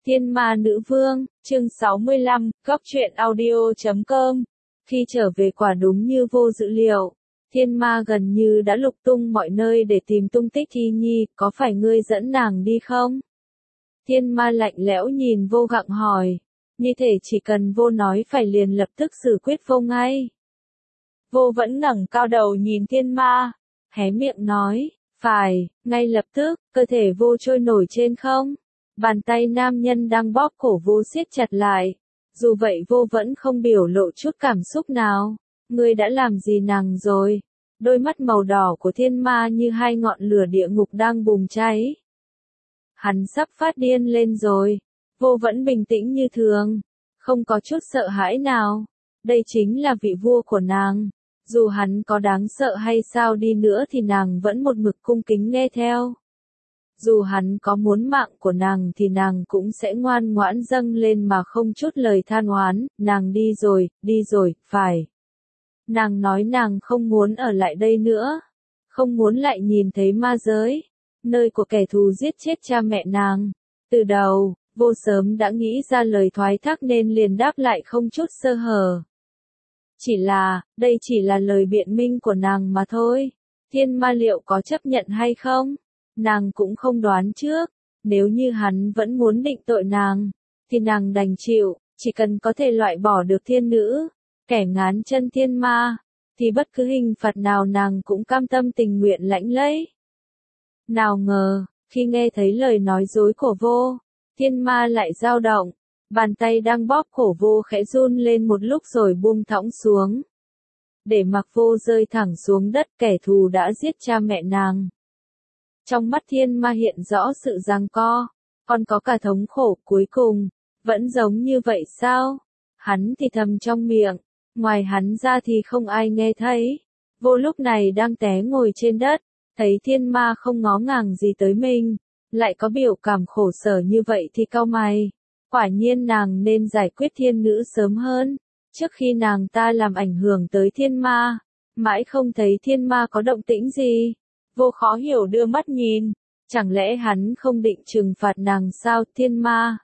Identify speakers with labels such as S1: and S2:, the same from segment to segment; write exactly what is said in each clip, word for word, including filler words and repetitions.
S1: Thiên Ma Nữ Vương, chương sáu mươi lăm, góc truyện audio chấm com. Khi trở về quả đúng như vô dự liệu, thiên ma gần như đã lục tung mọi nơi để tìm tung tích Thi Nhi, có phải ngươi dẫn nàng đi không? Thiên ma lạnh lẽo nhìn vô gặng hỏi, như thể chỉ cần vô nói phải liền lập tức xử quyết vô ngay. Vô vẫn ngẩng cao đầu nhìn thiên ma, hé miệng nói, phải, ngay lập tức, cơ thể vô trôi nổi trên không. Bàn tay nam nhân đang bóp cổ vô siết chặt lại. Dù vậy vô vẫn không biểu lộ chút cảm xúc nào. Ngươi đã làm gì nàng rồi? Đôi mắt màu đỏ của thiên ma như hai ngọn lửa địa ngục đang bùng cháy. Hắn sắp phát điên lên rồi. Vô vẫn bình tĩnh như thường. Không có chút sợ hãi nào. Đây chính là vị vua của nàng. Dù hắn có đáng sợ hay sao đi nữa thì nàng vẫn một mực cung kính nghe theo. Dù hắn có muốn mạng của nàng thì nàng cũng sẽ ngoan ngoãn dâng lên mà không chút lời than oán, nàng đi rồi, đi rồi, phải. Nàng nói nàng không muốn ở lại đây nữa, không muốn lại nhìn thấy ma giới, nơi của kẻ thù giết chết cha mẹ nàng. Từ đầu, vô sớm đã nghĩ ra lời thoái thác nên liền đáp lại không chút sơ hở. Chỉ là, đây chỉ là lời biện minh của nàng mà thôi, thiên ma liệu có chấp nhận hay không? Nàng cũng không đoán trước, nếu như hắn vẫn muốn định tội nàng, thì nàng đành chịu, chỉ cần có thể loại bỏ được thiên nữ, kẻ ngán chân thiên ma, thì bất cứ hình phạt nào nàng cũng cam tâm tình nguyện lãnh lấy. Nào ngờ, khi nghe thấy lời nói dối của vô, thiên ma lại dao động, bàn tay đang bóp cổ vô khẽ run lên một lúc rồi buông thõng xuống. Để mặc vô rơi thẳng xuống đất, kẻ thù đã giết cha mẹ nàng. Trong mắt thiên ma hiện rõ sự giằng co, còn có cả thống khổ cuối cùng, vẫn giống như vậy sao? Hắn thì thầm trong miệng, ngoài hắn ra thì không ai nghe thấy. Vô lúc này đang té ngồi trên đất, thấy thiên ma không ngó ngàng gì tới mình, lại có biểu cảm khổ sở như vậy thì cau mày. Quả nhiên nàng nên giải quyết thiên nữ sớm hơn, trước khi nàng ta làm ảnh hưởng tới thiên ma. Mãi không thấy thiên ma có động tĩnh gì. Vô khó hiểu đưa mắt nhìn, chẳng lẽ hắn không định trừng phạt nàng sao? Thiên ma.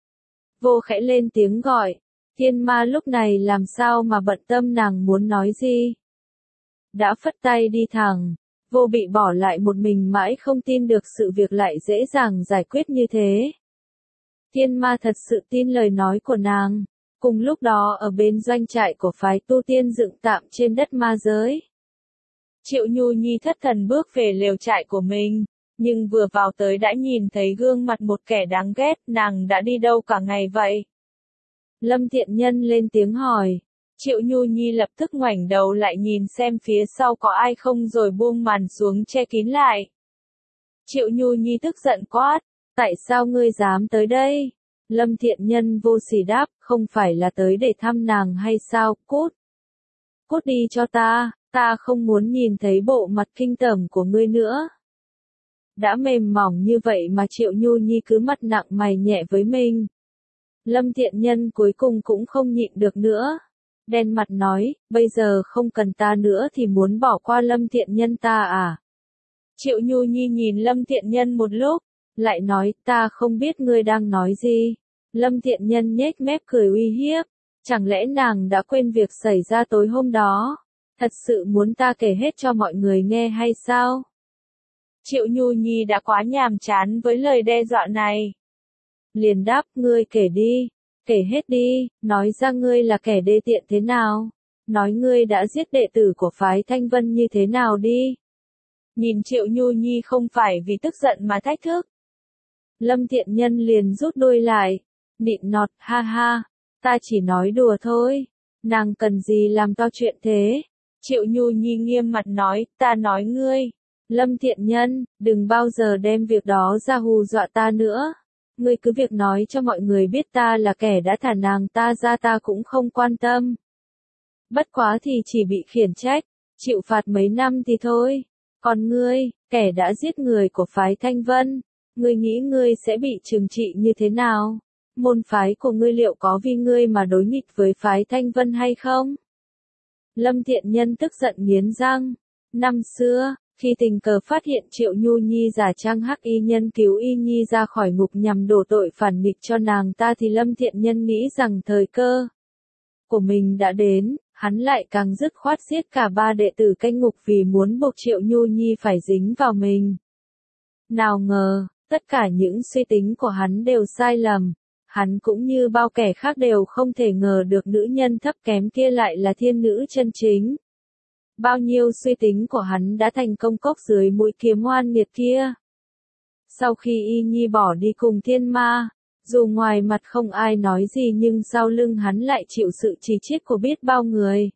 S1: Vô khẽ lên tiếng gọi, thiên ma lúc này làm sao mà bận tâm nàng muốn nói gì. Đã phất tay đi thẳng, vô bị bỏ lại một mình mãi không tin được sự việc lại dễ dàng giải quyết như thế. Thiên ma thật sự tin lời nói của nàng. Cùng lúc đó ở bên doanh trại của phái tu tiên dựng tạm trên đất ma giới. Triệu Nhu Nhi thất thần bước về lều trại của mình, nhưng vừa vào tới đã nhìn thấy gương mặt một kẻ đáng ghét, nàng đã đi đâu cả ngày vậy? Lâm Thiện Nhân lên tiếng hỏi, Triệu Nhu Nhi lập tức ngoảnh đầu lại nhìn xem phía sau có ai không rồi buông màn xuống che kín lại. Triệu Nhu Nhi tức giận quát, tại sao ngươi dám tới đây? Lâm Thiện Nhân vô sỉ đáp, không phải là tới để thăm nàng hay sao, cút. Cút đi cho ta. Ta không muốn nhìn thấy bộ mặt kinh tởm của ngươi nữa. Đã mềm mỏng như vậy mà Triệu Nhu Nhi cứ mặt nặng mày nhẹ với mình. Lâm Thiện Nhân cuối cùng cũng không nhịn được nữa. Đen mặt nói, bây giờ không cần ta nữa thì muốn bỏ qua Lâm Thiện Nhân ta à? Triệu Nhu Nhi nhìn Lâm Thiện Nhân một lúc, lại nói, ta không biết ngươi đang nói gì. Lâm Thiện Nhân nhếch mép cười uy hiếp, chẳng lẽ nàng đã quên việc xảy ra tối hôm đó? Thật sự muốn ta kể hết cho mọi người nghe hay sao? Triệu Nhu Nhi đã quá nhàm chán với lời đe dọa này. Liền đáp, ngươi kể đi, kể hết đi, nói ra ngươi là kẻ đê tiện thế nào, nói ngươi đã giết đệ tử của phái Thanh Vân như thế nào đi. Nhìn Triệu Nhu Nhi không phải vì tức giận mà thách thức. Lâm Thiện Nhân liền rút đuôi lại, nịnh nọt, ha ha, ta chỉ nói đùa thôi, nàng cần gì làm to chuyện thế. Triệu Nhu Nhi nghiêm mặt nói, ta nói ngươi, Lâm Thiện Nhân, đừng bao giờ đem việc đó ra hù dọa ta nữa. Ngươi cứ việc nói cho mọi người biết ta là kẻ đã thả nàng ta ra, ta cũng không quan tâm. Bất quá thì chỉ bị khiển trách, chịu phạt mấy năm thì thôi. Còn ngươi, kẻ đã giết người của phái Thanh Vân, ngươi nghĩ ngươi sẽ bị trừng trị như thế nào? Môn phái của ngươi liệu có vì ngươi mà đối nghịch với phái Thanh Vân hay không? Lâm Thiện Nhân tức giận nghiến răng. Năm xưa, Khi tình cờ phát hiện Triệu Nhu Nhi giả trang hắc y nhân cứu y nhi ra khỏi ngục nhằm đổ tội phản nghịch cho nàng ta thì Lâm Thiện Nhân nghĩ rằng thời cơ của mình đã đến, hắn lại càng dứt khoát giết cả ba đệ tử canh ngục vì muốn buộc Triệu Nhu Nhi phải dính vào mình. Nào ngờ, tất cả những suy tính của hắn đều sai lầm. Hắn cũng như bao kẻ khác đều không thể ngờ được nữ nhân thấp kém kia lại là thiên nữ chân chính. Bao nhiêu suy tính của hắn đã thành công cốc dưới mũi kiếm oan nghiệt kia. Sau khi y nhi bỏ đi cùng thiên ma, dù ngoài mặt không ai nói gì nhưng sau lưng hắn lại chịu sự chỉ trích của biết bao người.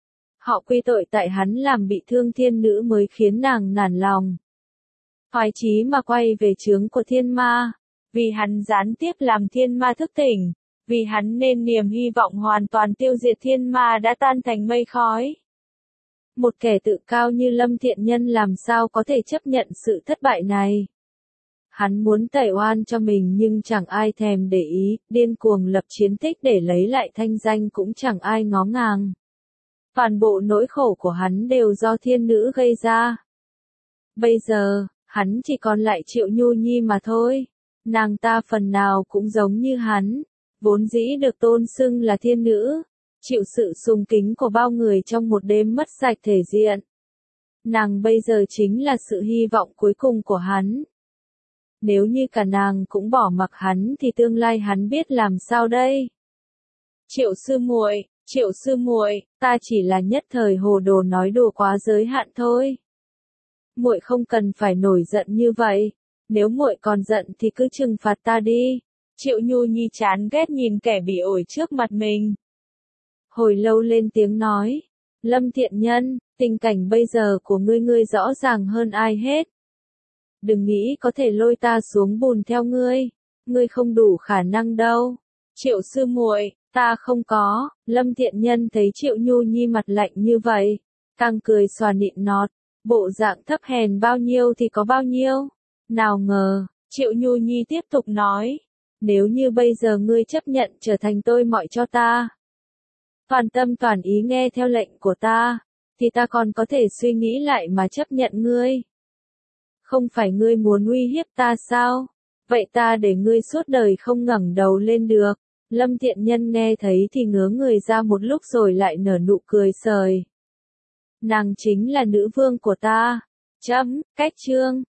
S1: Họ quy tội tại hắn làm bị thương thiên nữ mới khiến nàng nản lòng. Hoài chí mà quay về chướng của thiên ma, vì hắn gián tiếp làm thiên ma thức tỉnh, vì hắn nên niềm hy vọng hoàn toàn tiêu diệt thiên ma đã tan thành mây khói. Một kẻ tự cao như Lâm Thiện Nhân làm sao có thể chấp nhận sự thất bại này. Hắn muốn tẩy oan cho mình nhưng chẳng ai thèm để ý, điên cuồng lập chiến tích để lấy lại thanh danh cũng chẳng ai ngó ngàng. Toàn bộ nỗi khổ của hắn đều do thiên nữ gây ra. Bây giờ, hắn chỉ còn lại Triệu Nhu Nhi mà thôi. Nàng ta phần nào cũng giống như hắn, vốn dĩ được tôn xưng là thiên nữ, chịu sự sùng kính của bao người trong một đêm mất sạch thể diện. Nàng bây giờ chính là sự hy vọng cuối cùng của hắn. Nếu như cả nàng cũng bỏ mặc hắn thì tương lai hắn biết làm sao đây? Triệu sư muội, Triệu sư muội, ta chỉ là nhất thời hồ đồ nói đùa quá giới hạn thôi. Muội không cần phải nổi giận như vậy. Nếu muội còn giận thì cứ trừng phạt ta đi. Triệu Nhu Nhi chán ghét nhìn kẻ bị ổi trước mặt mình. Hồi lâu lên tiếng nói. Lâm Thiện Nhân, tình cảnh bây giờ của ngươi ngươi rõ ràng hơn ai hết. Đừng nghĩ có thể lôi ta xuống bùn theo ngươi. Ngươi không đủ khả năng đâu. Triệu sư muội, ta không có. Lâm Thiện Nhân thấy Triệu Nhu Nhi mặt lạnh như vậy, càng cười xòa nịnh nọt. Bộ dạng thấp hèn bao nhiêu thì có bao nhiêu. Nào ngờ, Triệu Nhu Nhi tiếp tục nói, nếu như bây giờ ngươi chấp nhận trở thành tôi mọi cho ta, toàn tâm toàn ý nghe theo lệnh của ta, thì ta còn có thể suy nghĩ lại mà chấp nhận ngươi. Không phải ngươi muốn uy hiếp ta sao? Vậy ta để ngươi suốt đời không ngẩng đầu lên được. Lâm Thiện Nhân nghe thấy thì ngớ người ra một lúc rồi lại nở nụ cười sời. Nàng chính là nữ vương của ta. Chấm, cách chương.